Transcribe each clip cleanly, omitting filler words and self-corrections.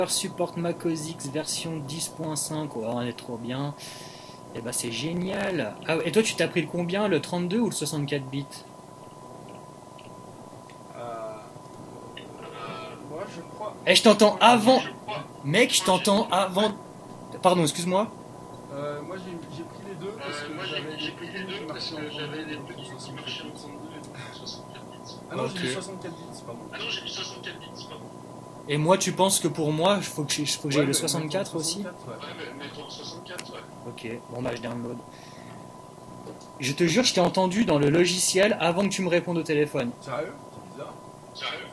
Support Mac OS X version 10.5. Oh, on est trop bien. Et bah c'est génial. Ah, et toi tu t'as pris le combien, le 32 ou le 64 bits? Moi je crois. Eh, je t'entends avant. Mec, je t'entends avant. Pardon, excuse-moi. Moi j'ai pris les deux parce que j'avais les petits qui marchaient en 32 et 64 bits. Ah non, j'ai mis 64 bits, pardon. Et moi, tu penses que pour moi, il faut que j'aie le 64 aussi? Ouais, mais ton 64, ouais. Ok, bon bah je download. Je te jure, je t'ai entendu dans le logiciel avant que tu me répondes au téléphone. Sérieux? C'est bizarre.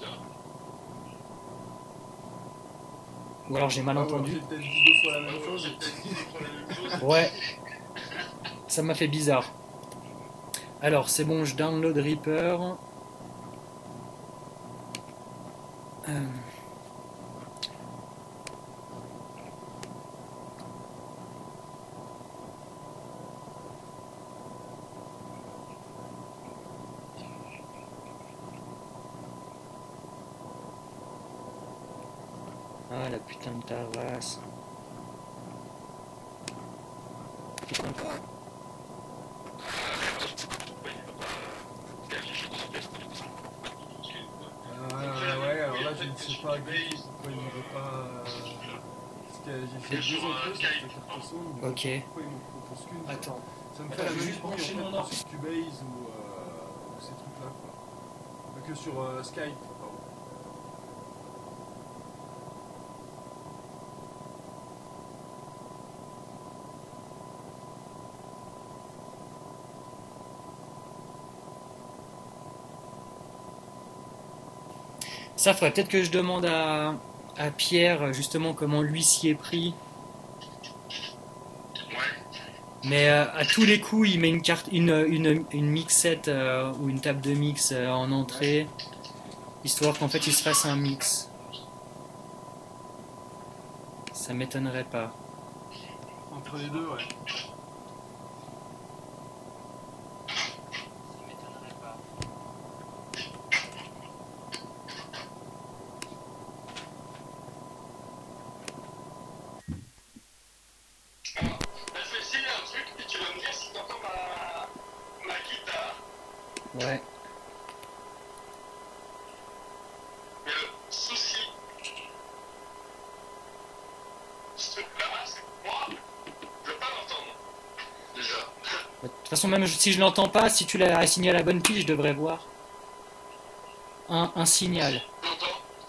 Ou alors j'ai mal entendu. J'ai peut-être dit 2 fois la même chose. Ouais, ça m'a fait bizarre. Alors c'est bon, je download Reaper. Ah la putain de ta race. Ouais, alors là je ne sais pas pourquoi il ne veut pas. Parce que j'ai fait 2 entrées sur cette carte son. Ok. Pourquoi il me propose qu'une? Attends. Ça me fait la même brancher en fait sur Cubase ou ces trucs là quoi. Pas que sur Skype, pardon. Ça faudrait peut-être que je demande à Pierre justement comment lui s'y est pris. Mais à tous les coups, il met une carte, une mixette ou une table de mix en entrée, histoire qu'en fait il se fasse un mix. Ça m'étonnerait pas. Entre les deux, ouais. Ouais. Mais le souci, ce truc-là, c'est que moi, je veux pas l'entendre. Déjà. De toute façon, même si je l'entends pas, si tu l'as assigné à la bonne pile, je devrais voir un signal. J'entends.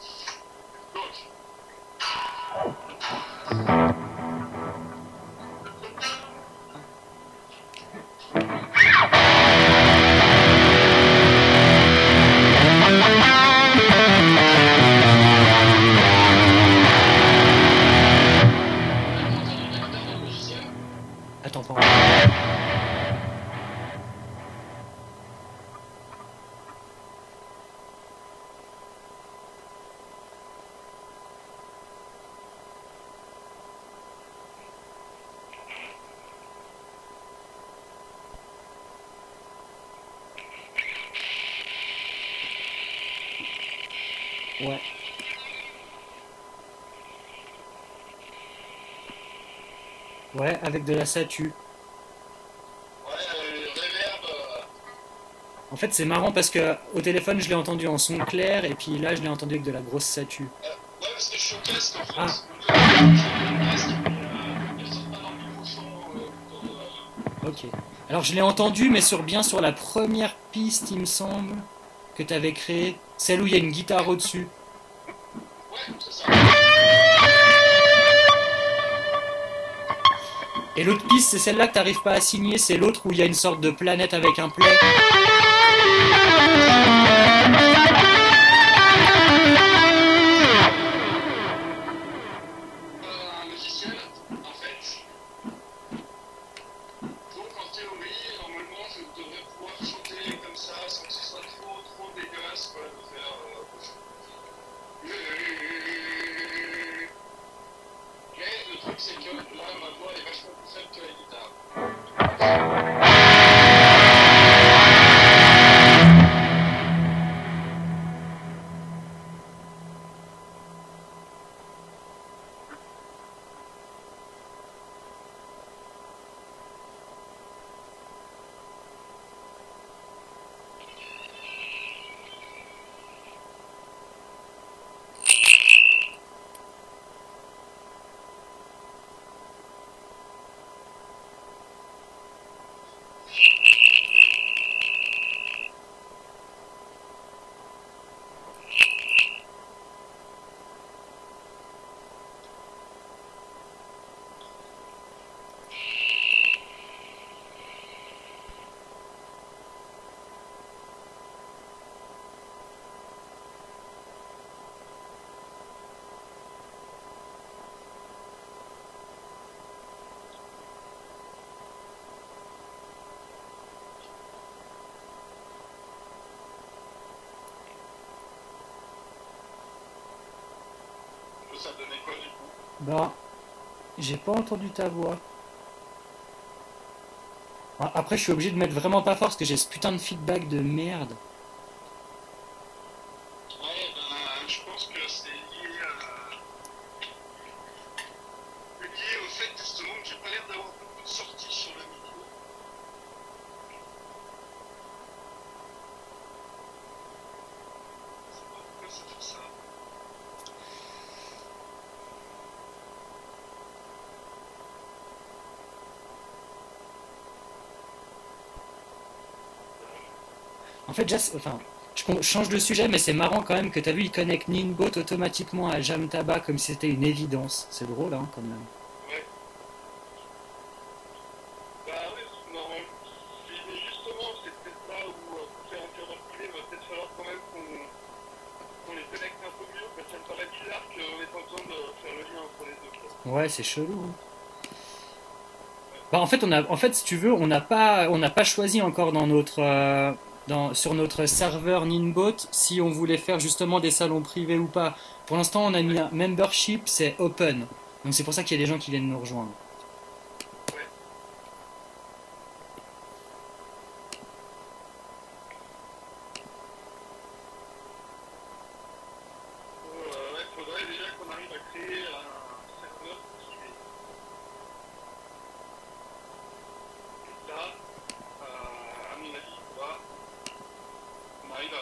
Attends, pas. Ouais. Ouais, avec de la satu. En fait, c'est marrant parce que au téléphone, je l'ai entendu en son clair et puis là, je l'ai entendu avec de la grosse satu. Ouais, parce que je suis au casque en fait. Ah. Ok. Alors, je l'ai entendu, mais bien sur la première piste, il me semble, que tu avais créée, celle où il y a une guitare au-dessus. Ouais, c'est ça. Et l'autre piste, c'est celle-là que t'arrives pas à signer, c'est l'autre où il y a une sorte de planète avec un play. Un logiciel, en fait. Donc en théorie, normalement, je devrais pouvoir chanter comme ça, sans que ce soit trop dégueulasse, quoi, de faire. Mais le truc, c'est que là, ma voix est vachement plus faible que la guitare. ça donnait quoi du coup? Bah, j'ai pas entendu ta voix. Après, je suis obligé de mettre vraiment pas fort parce que j'ai ce putain de feedback de merde. Ouais, ben, je pense que c'est lié au fait justement que j'ai pas l'air d'avoir beaucoup de sorties sur le micro. Je sais pas pourquoi ça fait ça. En fait, enfin, je change de sujet, mais c'est marrant quand même que t'as vu, il connecte Ninbot automatiquement à Jamtaba comme si c'était une évidence. C'est drôle, hein, quand même. Ouais. Bah oui, normalement. Mais justement, c'est peut-être là où pour faire un serveur privé, il va peut-être falloir quand même qu'on les connecte un peu mieux, parce que ça me paraît bizarre qu'on ait pas besoin de faire le lien entre les deux, quoi. Ouais, c'est chelou, hein. Bah, en fait, si tu veux, on n'a pas choisi encore sur notre serveur Ninbot si on voulait faire justement des salons privés ou pas. Pour l'instant, on a mis un membership, c'est open. Donc c'est pour ça qu'il y a des gens qui viennent nous rejoindre. Ouais. Ouais, faudrait déjà qu'on arrive à créer un serveur privé. Et là, à mon avis, on arrive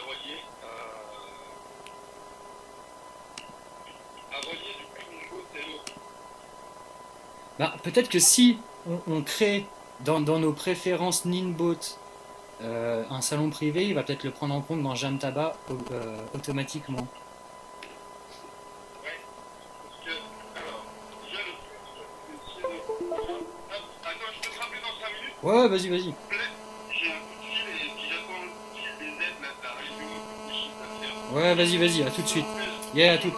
à relier du coup mon code et l'autre. Bah, peut-être que si on crée dans nos préférences Ninbot un salon privé, il va peut-être le prendre en compte dans Jamtaba automatiquement. Ouais. Parce que, alors, déjà le truc, c'est essayer de. Hop, attends, je peux te rappeler dans 5 minutes, Ouais, vas-y, vas-y. s'il te plaît. J'ai un coup de fil et puis j'attends le coup de fil des aides là, de la réunion, des chiffres d'affaires. Ouais, vas-y, vas-y, à tout de suite. Yeah, à tout.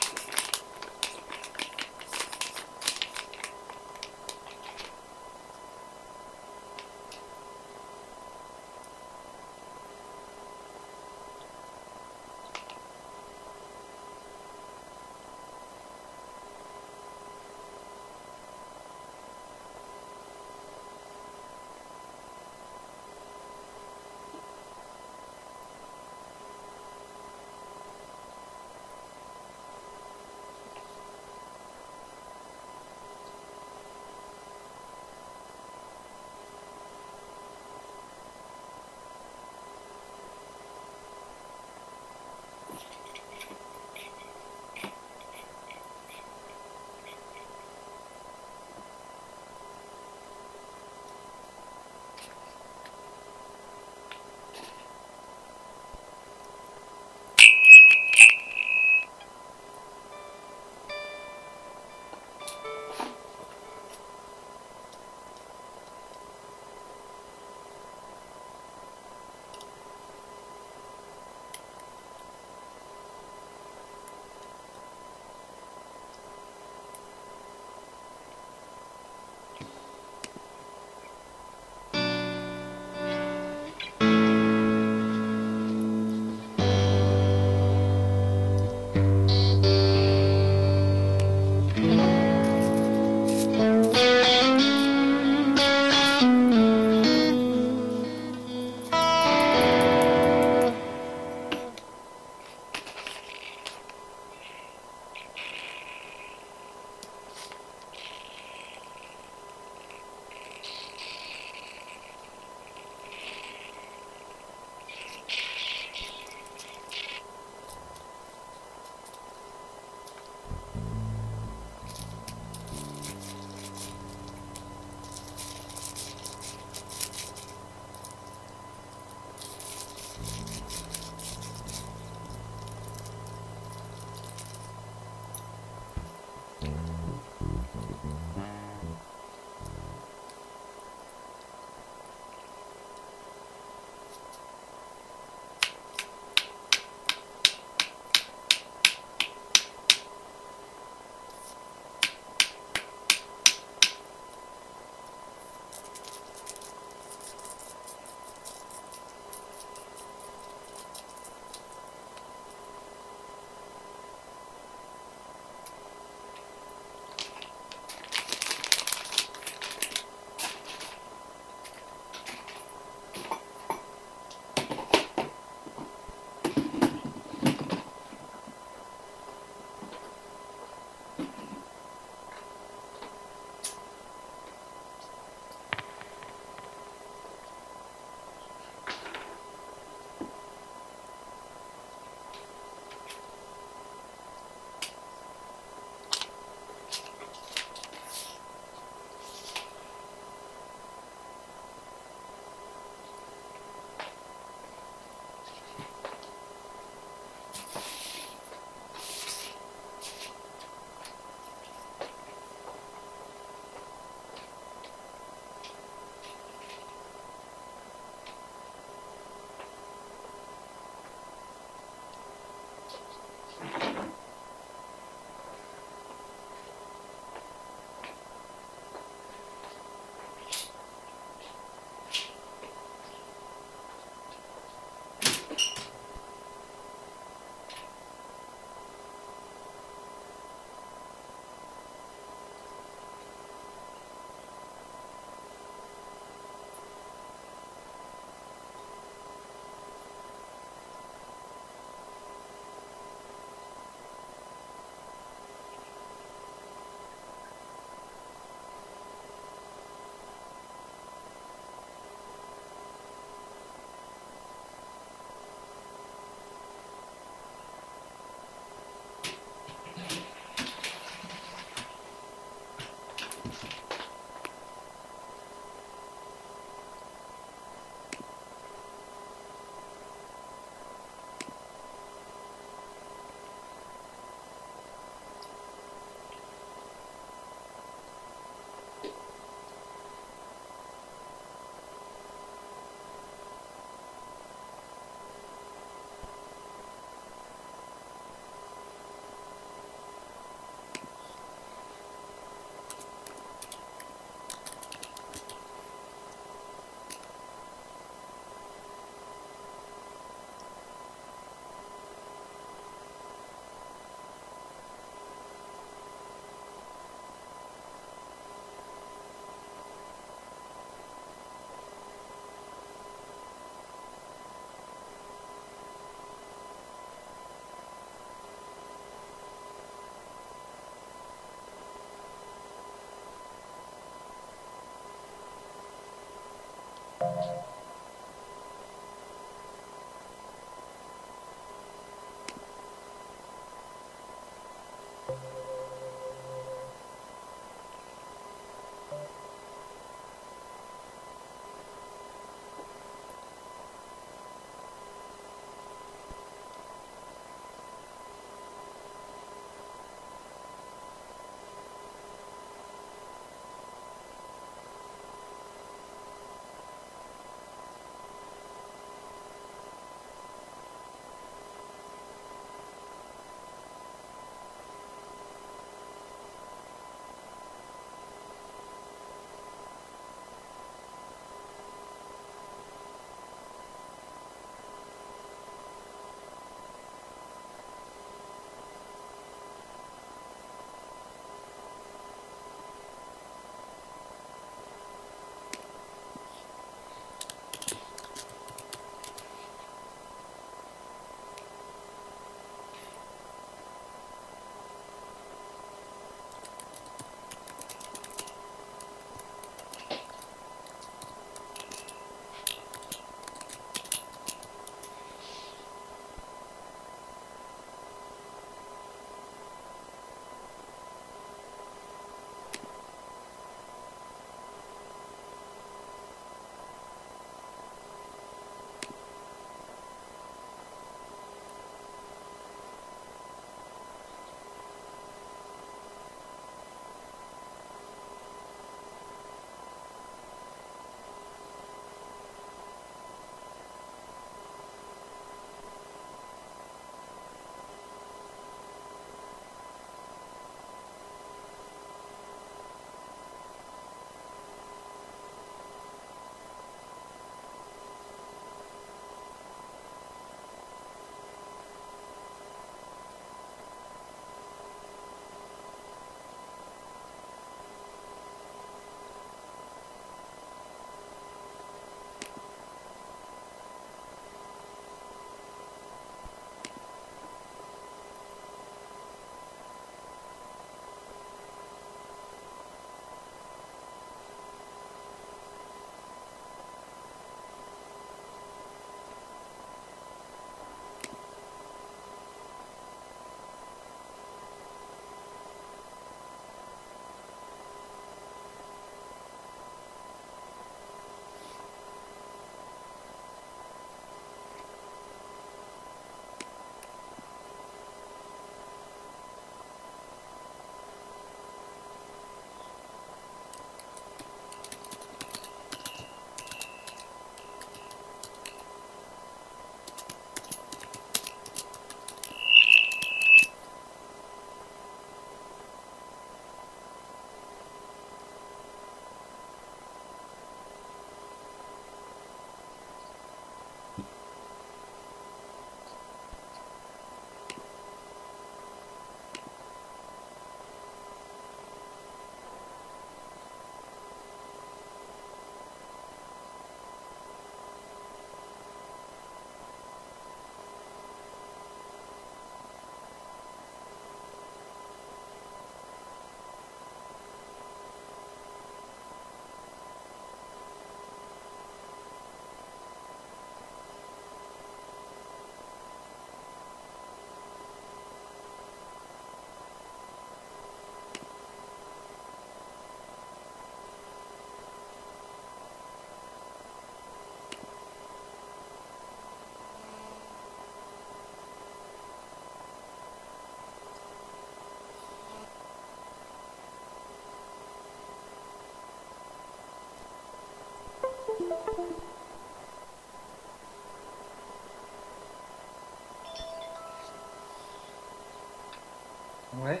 Ouais.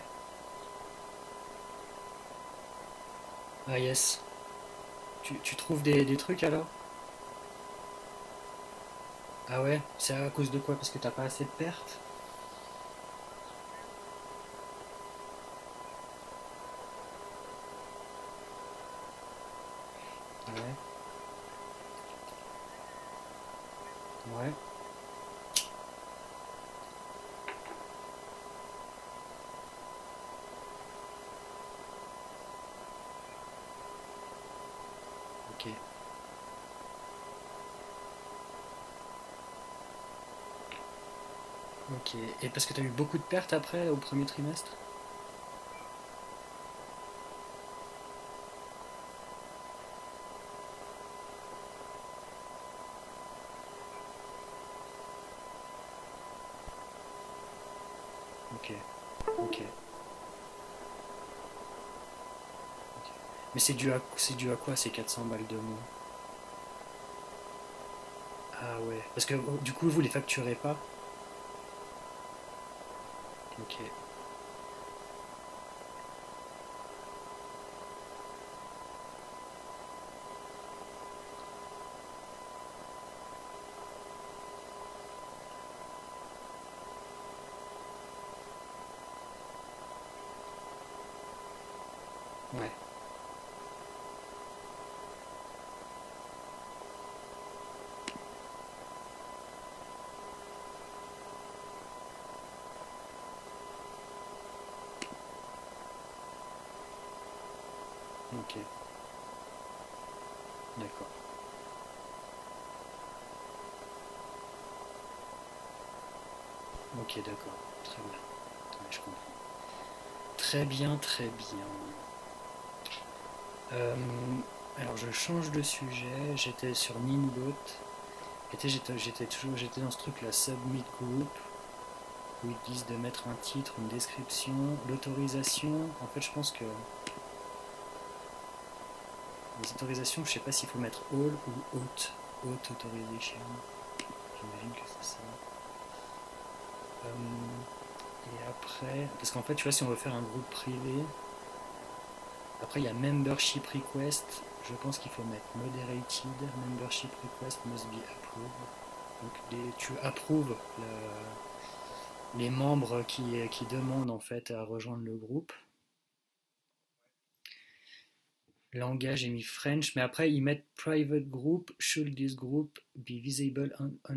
Ah yes. Tu trouves des trucs alors? Ah ouais, c'est à cause de quoi? Parce que t'as pas assez de pertes? Ouais, ouais, ok, ok. Et parce que t'as eu beaucoup de pertes après au premier trimestre? Ok, ok, ok. Mais c'est dû à quoi ces 400 balles de moins? Ah ouais, parce que du coup vous les facturez pas? Ok, ouais, ok, d'accord. Ok, d'accord, très bien. Ouais, je comprends. Très bien, très bien. Euh, alors je change de sujet. J'étais sur Ninbot. J'étais dans ce truc là, Submit Group, où ils disent de mettre un titre, une description, l'autorisation. En fait, je pense que les autorisations, je sais pas s'il faut mettre all ou auth. Auth authorization. J'imagine que c'est ça. Et après, parce qu'en fait, tu vois, si on veut faire un groupe privé, après il y a membership request. Je pense qu'il faut mettre moderated. Membership request must be approved. Donc tu approuves les membres qui demandent en fait à rejoindre le groupe. Langage, j'ai mis French, mais après ils mettent private group. Should this group be visible on